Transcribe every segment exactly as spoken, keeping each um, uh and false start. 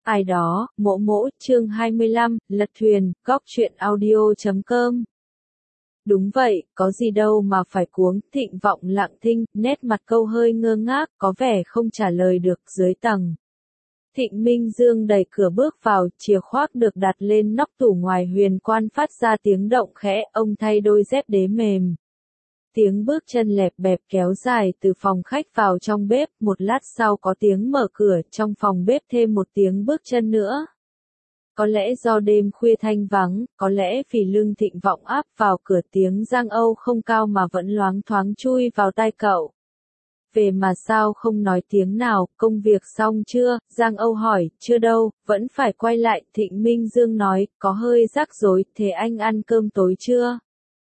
Ai đó, mỗ mỗ, chương hai mươi lăm, lật thuyền, góc truyện audio chấm com. Đúng vậy, có gì đâu mà phải cuống, Thịnh Vọng lặng thinh, nét mặt câu hơi ngơ ngác, có vẻ không trả lời được, dưới tầng. Thịnh Minh Dương đẩy cửa bước vào, chìa khoác được đặt lên nóc tủ ngoài huyền quan phát ra tiếng động khẽ, ông thay đôi dép đế mềm. Tiếng bước chân lẹp bẹp kéo dài từ phòng khách vào trong bếp, một lát sau có tiếng mở cửa, trong phòng bếp thêm một tiếng bước chân nữa. Có lẽ do đêm khuya thanh vắng, có lẽ vì lưng Thịnh Vọng áp vào cửa, tiếng Giang Âu không cao mà vẫn loáng thoáng chui vào tai cậu. Về mà sao không nói tiếng nào, công việc xong chưa? Giang Âu hỏi, chưa đâu, vẫn phải quay lại. Thịnh Minh Dương nói, có hơi rắc rối, thế anh ăn cơm tối chưa?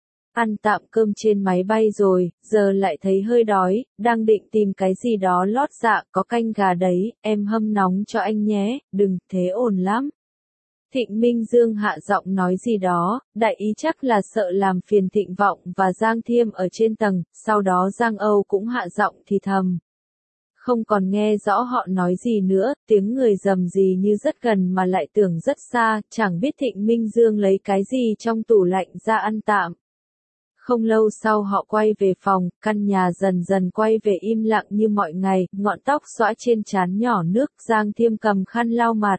Ăn tạm cơm trên máy bay rồi, giờ lại thấy hơi đói, đang định tìm cái gì đó lót dạ, có canh gà đấy, em hâm nóng cho anh nhé, đừng, thế ổn lắm. Thịnh Minh Dương hạ giọng nói gì đó, đại ý chắc là sợ làm phiền Thịnh Vọng và Giang Thiêm ở trên tầng, sau đó Giang Âu cũng hạ giọng thì thầm. Không còn nghe rõ họ nói gì nữa, tiếng người rầm rì như rất gần mà lại tưởng rất xa, chẳng biết Thịnh Minh Dương lấy cái gì trong tủ lạnh ra ăn tạm. Không lâu sau họ quay về phòng, căn nhà dần dần quay về im lặng như mọi ngày, ngọn tóc xõa trên trán nhỏ nước, Giang Thiêm cầm khăn lau mặt.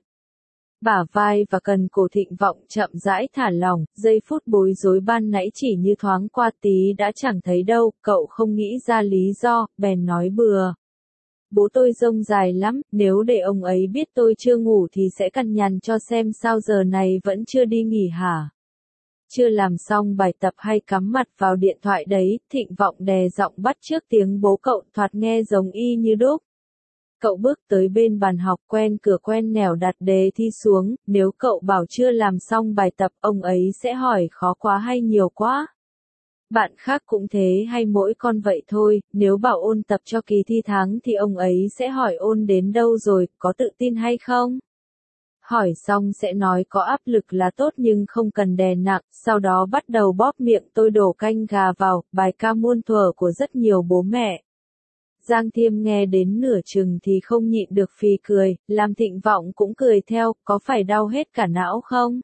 Bả vai và cần cổ Thịnh Vọng chậm rãi thả lỏng, giây phút bối rối ban nãy chỉ như thoáng qua tí đã chẳng thấy đâu, cậu không nghĩ ra lý do, bèn nói bừa. Bố tôi rông dài lắm, nếu để ông ấy biết tôi chưa ngủ thì sẽ cằn nhằn cho xem sao giờ này vẫn chưa đi nghỉ hả. Chưa làm xong bài tập hay cắm mặt vào điện thoại đấy, Thịnh Vọng đè giọng bắt chước tiếng bố cậu, thoạt nghe giống y như đúc. Cậu bước tới bên bàn học, quen cửa quen nẻo đặt đề thi xuống, nếu cậu bảo chưa làm xong bài tập, ông ấy sẽ hỏi khó quá hay nhiều quá. Bạn khác cũng thế hay mỗi con vậy thôi, nếu bảo ôn tập cho kỳ thi tháng thì ông ấy sẽ hỏi ôn đến đâu rồi, có tự tin hay không? Hỏi xong sẽ nói có áp lực là tốt nhưng không cần đè nặng, sau đó bắt đầu bóp miệng tôi đổ canh gà vào, bài ca muôn thuở của rất nhiều bố mẹ. Giang Thiêm nghe đến nửa chừng thì không nhịn được phì cười, làm Thịnh Vọng cũng cười theo, có phải đau hết cả não không?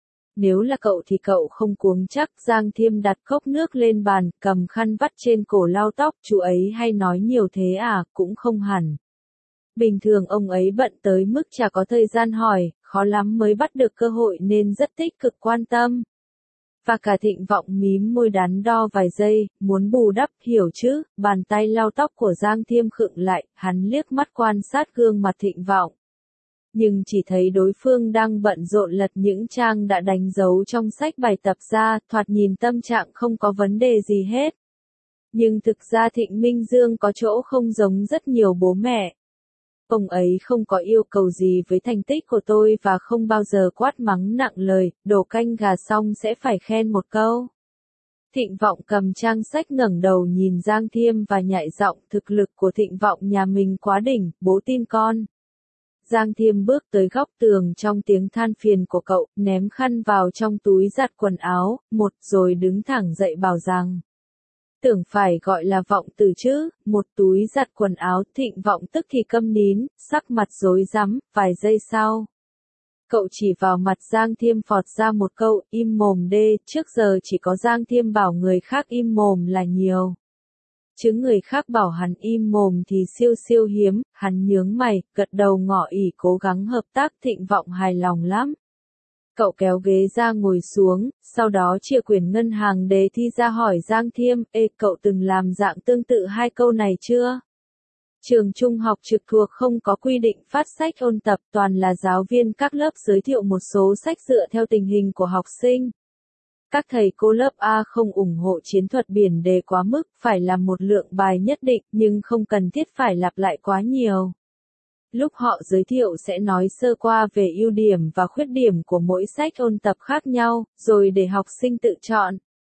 Nếu là cậu thì cậu không cuống chắc. Giang Thiêm đặt cốc nước lên bàn, cầm khăn vắt trên cổ lau tóc, chú ấy hay nói nhiều thế à, cũng không hẳn. Bình thường ông ấy bận tới mức chả có thời gian hỏi, khó lắm mới bắt được cơ hội nên rất tích cực quan tâm. Và cả Thịnh Vọng mím môi đắn đo vài giây, muốn bù đắp, hiểu chứ, bàn tay lau tóc của Giang Thiêm khựng lại, hắn liếc mắt quan sát gương mặt Thịnh Vọng. Nhưng chỉ thấy đối phương đang bận rộn lật những trang đã đánh dấu trong sách bài tập ra, thoạt nhìn tâm trạng không có vấn đề gì hết. Nhưng thực ra Thịnh Minh Dương có chỗ không giống rất nhiều bố mẹ. Ông ấy không có yêu cầu gì với thành tích của tôi và không bao giờ quát mắng nặng lời, đổ canh gà xong sẽ phải khen một câu. Thịnh Vọng cầm trang sách ngẩng đầu nhìn Giang Thiêm và nhại giọng, thực lực của Thịnh Vọng nhà mình quá đỉnh, bố tin con. Giang Thiêm bước tới góc tường trong tiếng than phiền của cậu, ném khăn vào trong túi giặt quần áo, một rồi đứng thẳng dậy bảo rằng. Tưởng phải gọi là Vọng từ chứ, một túi giặt quần áo. Thịnh Vọng tức thì câm nín, sắc mặt rối rắm, vài giây sau. Cậu chỉ vào mặt Giang Thiêm phọt ra một câu, im mồm đê, trước giờ chỉ có Giang Thiêm bảo người khác im mồm là nhiều. Chứ người khác bảo hắn im mồm thì siêu siêu hiếm, hắn nhướng mày, gật đầu ngỏ ý cố gắng hợp tác. Thịnh Vọng hài lòng lắm. Cậu kéo ghế ra ngồi xuống, sau đó chia quyển ngân hàng đề thi ra hỏi Giang Thiêm, ê cậu từng làm dạng tương tự hai câu này chưa? Trường trung học trực thuộc không có quy định phát sách ôn tập, toàn là giáo viên các lớp giới thiệu một số sách dựa theo tình hình của học sinh. Các thầy cô lớp A không ủng hộ chiến thuật biển đề quá mức, phải làm một lượng bài nhất định, nhưng không cần thiết phải lặp lại quá nhiều. Lúc họ giới thiệu sẽ nói sơ qua về ưu điểm và khuyết điểm của mỗi sách ôn tập khác nhau, rồi để học sinh tự chọn.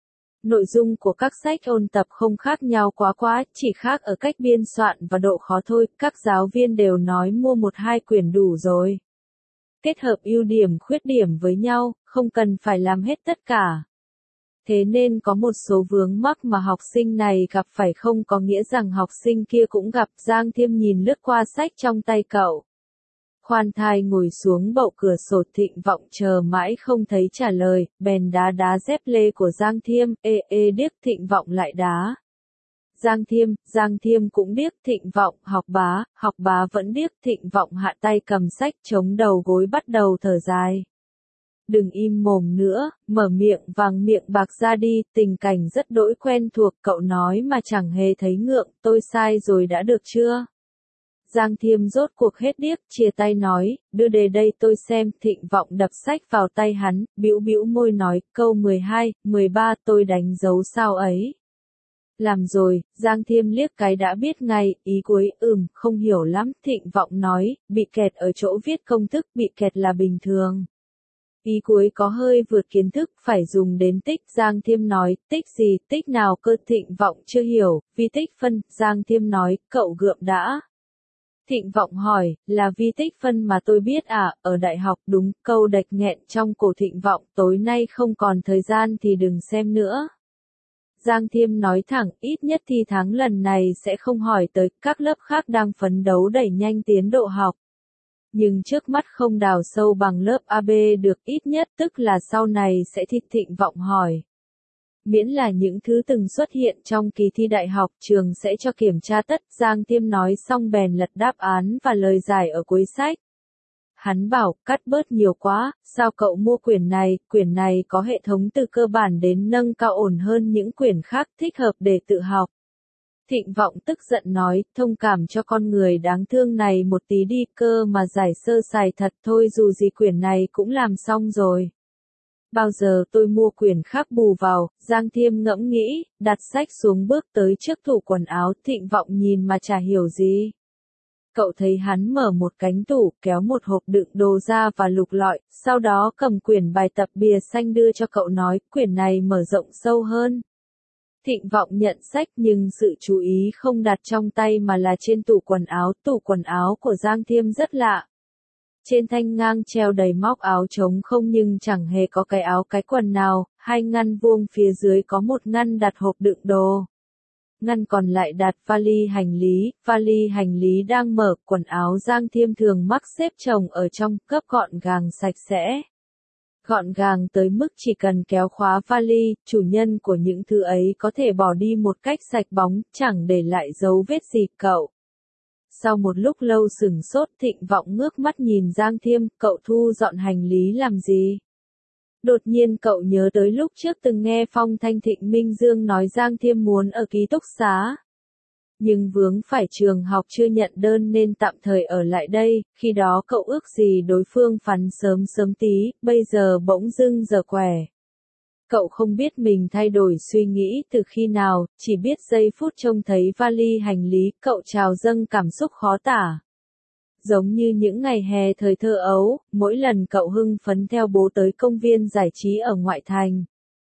Nội dung của các sách ôn tập không khác nhau quá quá, chỉ khác ở cách biên soạn và độ khó thôi, các giáo viên đều nói mua một hai quyển đủ rồi. Kết hợp ưu điểm khuyết điểm với nhau, không cần phải làm hết tất cả. Thế nên có một số vướng mắc mà học sinh này gặp phải không có nghĩa rằng học sinh kia cũng gặp. Giang Thiêm nhìn lướt qua sách trong tay cậu. khoan thai ngồi xuống bậu cửa sổ. Thịnh Vọng chờ mãi không thấy trả lời, bèn đá đá dép lê của Giang Thiêm. Ê ê điếc. Thịnh Vọng lại đá Giang Thiêm, Giang Thiêm cũng điếc. Thịnh Vọng, học bá, học bá vẫn điếc. Thịnh Vọng hạ tay cầm sách chống đầu gối bắt đầu thở dài. Đừng im mồm nữa, mở miệng vàng miệng bạc ra đi, tình cảnh rất đỗi quen thuộc. Cậu nói mà chẳng hề thấy ngượng, tôi sai rồi đã được chưa? Giang Thiêm rốt cuộc hết điếc, chia tay nói, đưa đề đây tôi xem. Thịnh Vọng đập sách vào tay hắn, bĩu bĩu môi nói, câu mười hai, mười ba tôi đánh dấu sao ấy. Làm rồi. Giang Thiêm liếc cái đã biết ngay, ý cuối, ừm, không hiểu lắm. Thịnh Vọng nói, bị kẹt ở chỗ viết công thức. Bị kẹt là bình thường. Ý cuối có hơi vượt kiến thức, phải dùng đến tích. Giang Thiêm nói, tích gì, tích nào cơ? Thịnh Vọng chưa hiểu, vi tích phân. Giang Thiêm nói, cậu gượm đã. Thịnh Vọng hỏi, là vi tích phân mà tôi biết à, ở đại học. Đúng. Câu đạch nghẹn trong cổ Thịnh Vọng, tối nay không còn thời gian thì đừng xem nữa. Giang Thiêm nói thẳng, ít nhất thi tháng lần này sẽ không hỏi tới, các lớp khác đang phấn đấu đẩy nhanh tiến độ học. Nhưng trước mắt không đào sâu bằng lớp a bê được, ít nhất tức là sau này sẽ thi. Thịnh Vọng hỏi. Miễn là những thứ từng xuất hiện trong kỳ thi đại học, trường sẽ cho kiểm tra tất. Giang Thiêm nói xong bèn lật đáp án và lời giải ở cuối sách. Hắn bảo, cắt bớt nhiều quá, sao cậu mua quyển này, quyển này có hệ thống từ cơ bản đến nâng cao ổn hơn những quyển khác, thích hợp để tự học. Thịnh Vọng tức giận nói, thông cảm cho con người đáng thương này một tí đi, cơ mà giải sơ sài thật thôi, dù gì quyển này cũng làm xong rồi. Bao giờ tôi mua quyển khác bù vào. Giang Thiêm ngẫm nghĩ, đặt sách xuống bước tới trước tủ quần áo. Thịnh Vọng nhìn mà chả hiểu gì. Cậu thấy hắn mở một cánh tủ, kéo một hộp đựng đồ ra và lục lọi, sau đó cầm quyển bài tập bìa xanh đưa cho cậu nói, quyển này mở rộng sâu hơn. Thịnh Vọng nhận sách nhưng sự chú ý không đặt trong tay mà là trên tủ quần áo. Tủ quần áo của Giang Thiêm rất lạ. Trên thanh ngang treo đầy móc áo trống không nhưng chẳng hề có cái áo cái quần nào, hai ngăn vuông phía dưới có một ngăn đặt hộp đựng đồ. Ngăn còn lại đặt vali hành lý, vali hành lý đang mở. Quần áo Giang Thiêm thường mắc xếp chồng ở trong, cấp gọn gàng sạch sẽ. Gọn gàng tới mức chỉ cần kéo khóa vali, chủ nhân của những thứ ấy có thể bỏ đi một cách sạch bóng, chẳng để lại dấu vết gì. Cậu. Sau một lúc lâu sửng sốt, Thịnh Vọng ngước mắt nhìn Giang Thiêm, cậu thu dọn hành lý làm gì? Đột nhiên cậu nhớ tới lúc trước từng nghe Phong Thanh Thịnh Minh Dương nói Giang Thiêm muốn ở ký túc xá. Nhưng vướng phải trường học chưa nhận đơn nên tạm thời ở lại đây, khi đó cậu ước gì đối phương phắn sớm sớm tí, bây giờ bỗng dưng giờ quẻ. Cậu không biết mình thay đổi suy nghĩ từ khi nào, chỉ biết giây phút trông thấy vali hành lý, cậu trào dâng cảm xúc khó tả. Giống như những ngày hè thời thơ ấu, mỗi lần cậu hưng phấn theo bố tới công viên giải trí ở ngoại thành.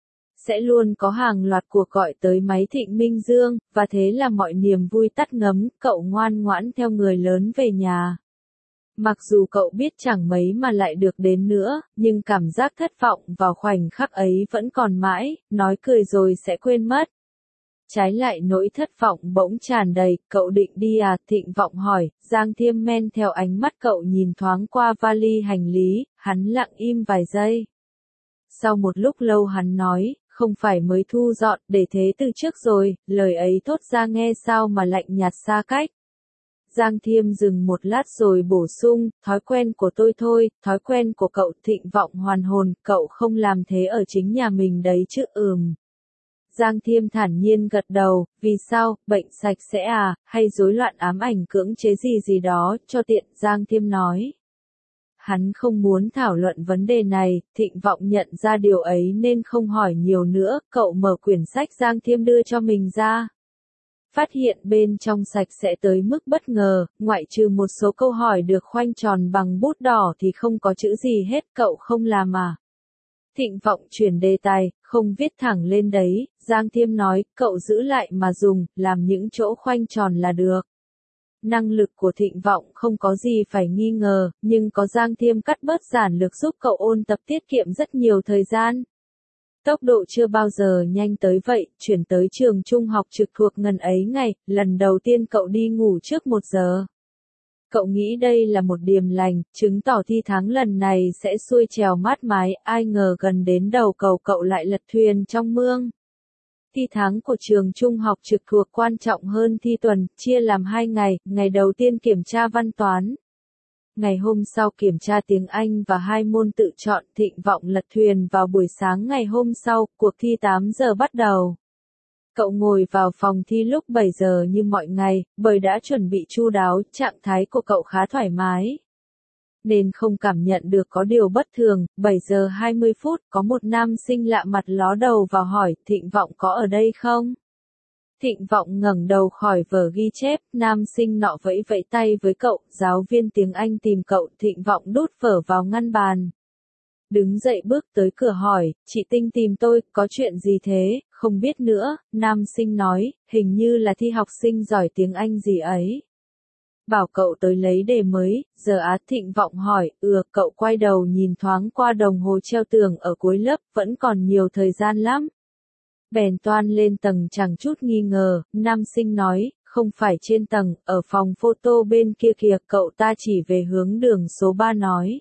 Sẽ luôn có hàng loạt cuộc gọi tới máy Thịnh Minh Dương, và thế là mọi niềm vui tắt ngấm, cậu ngoan ngoãn theo người lớn về nhà. Mặc dù cậu biết chẳng mấy mà lại được đến nữa, nhưng cảm giác thất vọng vào khoảnh khắc ấy vẫn còn mãi, nói cười rồi sẽ quên mất. Trái lại nỗi thất vọng bỗng tràn đầy, cậu định đi à? Thịnh Vọng hỏi. Giang Thiêm men theo ánh mắt cậu nhìn thoáng qua vali hành lý, hắn lặng im vài giây. Sau một lúc lâu hắn nói, không phải mới thu dọn, để thế từ trước rồi, lời ấy thốt ra nghe sao mà lạnh nhạt xa cách. Giang Thiêm dừng một lát rồi bổ sung, thói quen của tôi thôi, thói quen của cậu. Thịnh Vọng hoàn hồn, cậu không làm thế ở chính nhà mình đấy chứ? Ừm. Giang Thiêm thản nhiên gật đầu, vì sao, bệnh sạch sẽ à, hay rối loạn ám ảnh cưỡng chế gì gì đó, cho tiện. Giang Thiêm nói. Hắn không muốn thảo luận vấn đề này, Thịnh Vọng nhận ra điều ấy nên không hỏi nhiều nữa, cậu mở quyển sách Giang Thiêm đưa cho mình ra. Phát hiện bên trong sạch sẽ tới mức bất ngờ, ngoại trừ một số câu hỏi được khoanh tròn bằng bút đỏ thì không có chữ gì hết. Cậu không làm à? Thịnh Vọng chuyển đề tài, không viết thẳng lên đấy. Giang Thiêm nói, cậu giữ lại mà dùng, làm những chỗ khoanh tròn là được. Năng lực của Thịnh Vọng không có gì phải nghi ngờ, nhưng có Giang Thiêm cắt bớt giản lược giúp cậu ôn tập tiết kiệm rất nhiều thời gian. Tốc độ chưa bao giờ nhanh tới vậy, chuyển tới trường trung học trực thuộc ngần ấy ngày, lần đầu tiên cậu đi ngủ trước một giờ. Cậu nghĩ đây là một điềm lành, chứng tỏ thi tháng lần này sẽ xuôi trèo mát mái, ai ngờ gần đến đầu cầu cậu lại lật thuyền trong mương. Thi tháng của trường trung học trực thuộc quan trọng hơn thi tuần, chia làm hai ngày, ngày đầu tiên kiểm tra văn toán. Ngày hôm sau kiểm tra tiếng Anh và hai môn tự chọn. Thịnh vọng lật thuyền vào buổi sáng ngày hôm sau, cuộc thi tám giờ bắt đầu. Cậu ngồi vào phòng thi lúc bảy giờ như mọi ngày, bởi đã chuẩn bị chu đáo, trạng thái của cậu khá thoải mái. Nên không cảm nhận được có điều bất thường. Bảy giờ hai mươi phút, có một nam sinh lạ mặt ló đầu vào hỏi, Thịnh vọng có ở đây không? Thịnh vọng ngẩng đầu khỏi vở ghi chép, nam sinh nọ vẫy vẫy tay với cậu, giáo viên tiếng Anh tìm cậu. Thịnh vọng đút vở vào ngăn bàn. Đứng dậy bước tới cửa hỏi, chị Tinh tìm tôi, có chuyện gì thế? Không biết nữa, nam sinh nói, hình như là thi học sinh giỏi tiếng Anh gì ấy. Bảo cậu tới lấy đề mới, giờ á. Thịnh vọng hỏi, ừ. Cậu quay đầu nhìn thoáng qua đồng hồ treo tường ở cuối lớp, vẫn còn nhiều thời gian lắm. Bèn toan lên tầng chẳng chút nghi ngờ, nam sinh nói, không phải trên tầng, ở phòng photo bên kia kìa. Cậu ta chỉ về hướng đường số ba nói.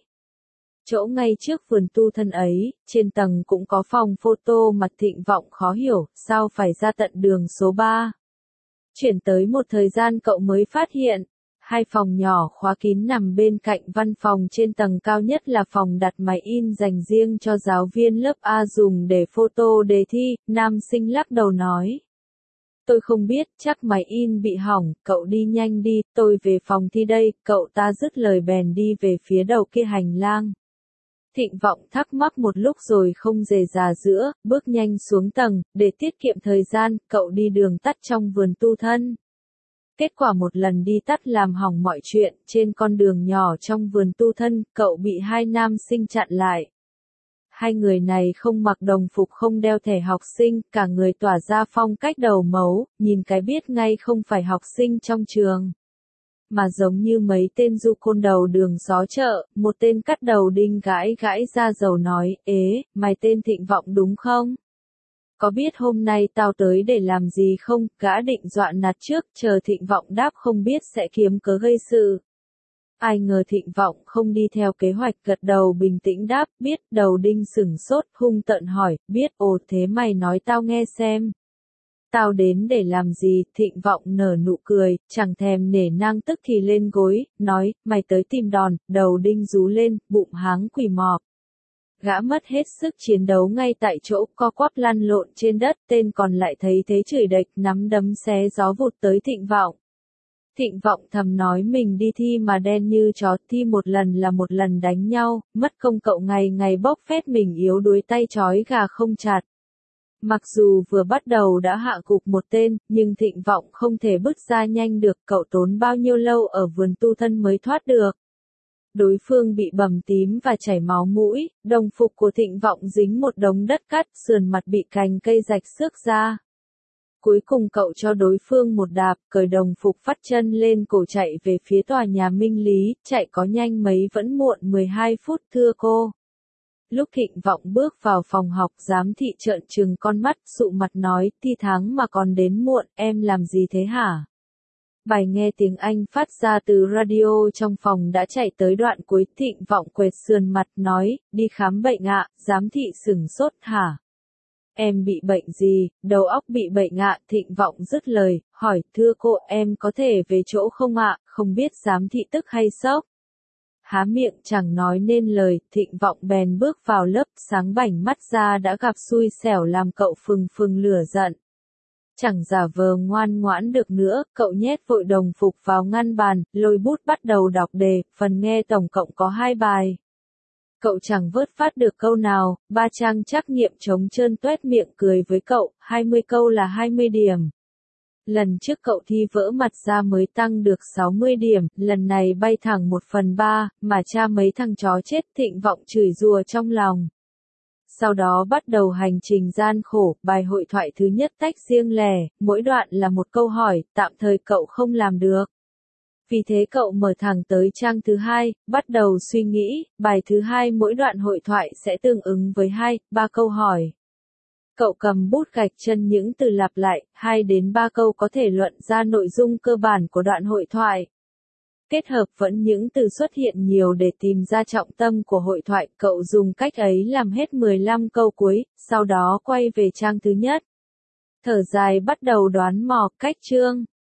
Chỗ ngay trước vườn tu thân ấy, trên tầng cũng có phòng photo. Mặt Thịnh vọng khó hiểu, sao phải ra tận đường số ba. Chuyển tới một thời gian cậu mới phát hiện, hai phòng nhỏ khóa kín nằm bên cạnh văn phòng. Trên tầng cao nhất là phòng đặt máy in dành riêng cho giáo viên lớp A dùng để photo đề thi. Nam sinh lắc đầu nói. Tôi không biết, chắc máy in bị hỏng, cậu đi nhanh đi, tôi về phòng thi đây. Cậu ta dứt lời bèn đi về phía đầu kia hành lang. Thịnh vọng thắc mắc một lúc rồi không dè dà giữa, bước nhanh xuống tầng, để tiết kiệm thời gian, cậu đi đường tắt trong vườn tu thân. Kết quả một lần đi tắt làm hỏng mọi chuyện. Trên con đường nhỏ trong vườn tu thân, cậu bị hai nam sinh chặn lại. Hai người này không mặc đồng phục, không đeo thẻ học sinh, cả người tỏa ra phong cách đầu mấu, nhìn cái biết ngay không phải học sinh trong trường. Mà giống như mấy tên du côn đầu đường xó chợ. Một tên cắt đầu đinh gãi gãi ra dầu nói, ế, mày tên Thịnh vọng đúng không? Có biết hôm nay tao tới để làm gì không? Gã định dọa nạt trước, chờ Thịnh vọng đáp không biết sẽ kiếm cớ gây sự. Ai ngờ Thịnh vọng không đi theo kế hoạch, gật đầu bình tĩnh đáp, biết. Đầu đinh sửng sốt, hung tợn hỏi, biết. Ồ, thế mày nói tao nghe xem. Tao đến để làm gì? Thịnh vọng nở nụ cười, chẳng thèm nể nang, tức thì lên gối, nói, mày tới tìm đòn. Đầu đinh rú lên, bụng háng quỳ mọp. Gã mất hết sức chiến đấu ngay tại chỗ, co quắp lăn lộn trên đất. Tên còn lại thấy thế chửi đệch, nắm đấm xé gió vụt tới Thịnh vọng. Thịnh vọng thầm nói mình đi thi mà đen như chó, thi một lần là một lần đánh nhau, mất công cậu ngày ngày bóc phét mình yếu đuối, tay trói gà không chặt. Mặc dù vừa bắt đầu đã hạ gục một tên, nhưng Thịnh vọng không thể bứt ra nhanh được. Cậu tốn bao nhiêu lâu ở vườn tu thân mới thoát được. Đối phương bị bầm tím và chảy máu mũi, đồng phục của Thịnh vọng dính một đống đất cát, sườn mặt bị cành cây rạch xước ra. Cuối cùng cậu cho đối phương một đạp, cởi đồng phục vắt chân lên cổ chạy về phía tòa nhà Minh Lý. Chạy có nhanh mấy vẫn muộn mười hai phút, thưa cô. Lúc Thịnh vọng bước vào phòng học, giám thị trợn trừng con mắt, sụ mặt nói, thi tháng mà còn đến muộn, em làm gì thế hả? Bài nghe tiếng Anh phát ra từ radio trong phòng đã chạy tới đoạn cuối. Thịnh vọng quệt sườn mặt nói, đi khám bệnh ạ. Giám thị sửng sốt, hả? Em bị bệnh gì? Đầu óc bị bệnh ạ. Thịnh vọng dứt lời, hỏi, thưa cô, em có thể về chỗ không ạ? Không biết giám thị tức hay sốc. Há miệng chẳng nói nên lời. Thịnh vọng bèn bước vào lớp, sáng bảnh mắt ra đã gặp xui xẻo làm cậu phừng phừng lửa giận. Chẳng giả vờ ngoan ngoãn được nữa, cậu nhét vội đồng phục vào ngăn bàn, lôi bút bắt đầu đọc đề. Phần nghe tổng cộng có hai bài. Cậu chẳng vớt phát được câu nào, ba trang trắc nghiệm trống trơn tuét miệng cười với cậu, hai mươi câu là hai mươi điểm. Lần trước cậu thi vỡ mặt ra mới tăng được sáu mươi điểm, lần này bay thẳng một phần ba, mà cha mấy thằng chó chết. Thịnh vọng chửi rủa trong lòng. Sau đó bắt đầu hành trình gian khổ. Bài hội thoại thứ nhất tách riêng lẻ, mỗi đoạn là một câu hỏi, tạm thời cậu không làm được. Vì thế cậu mở thẳng tới trang thứ hai, bắt đầu suy nghĩ. Bài thứ hai mỗi đoạn hội thoại sẽ tương ứng với hai, ba câu hỏi. Cậu cầm bút gạch chân những từ lặp lại, hai đến ba câu có thể luận ra nội dung cơ bản của đoạn hội thoại. kết hợp vẫn những từ xuất hiện nhiều để tìm ra trọng tâm của hội thoại. Cậu dùng cách ấy làm hết mười lăm câu cuối, sau đó quay về trang thứ nhất. Thở dài bắt đầu đoán mò cách chương.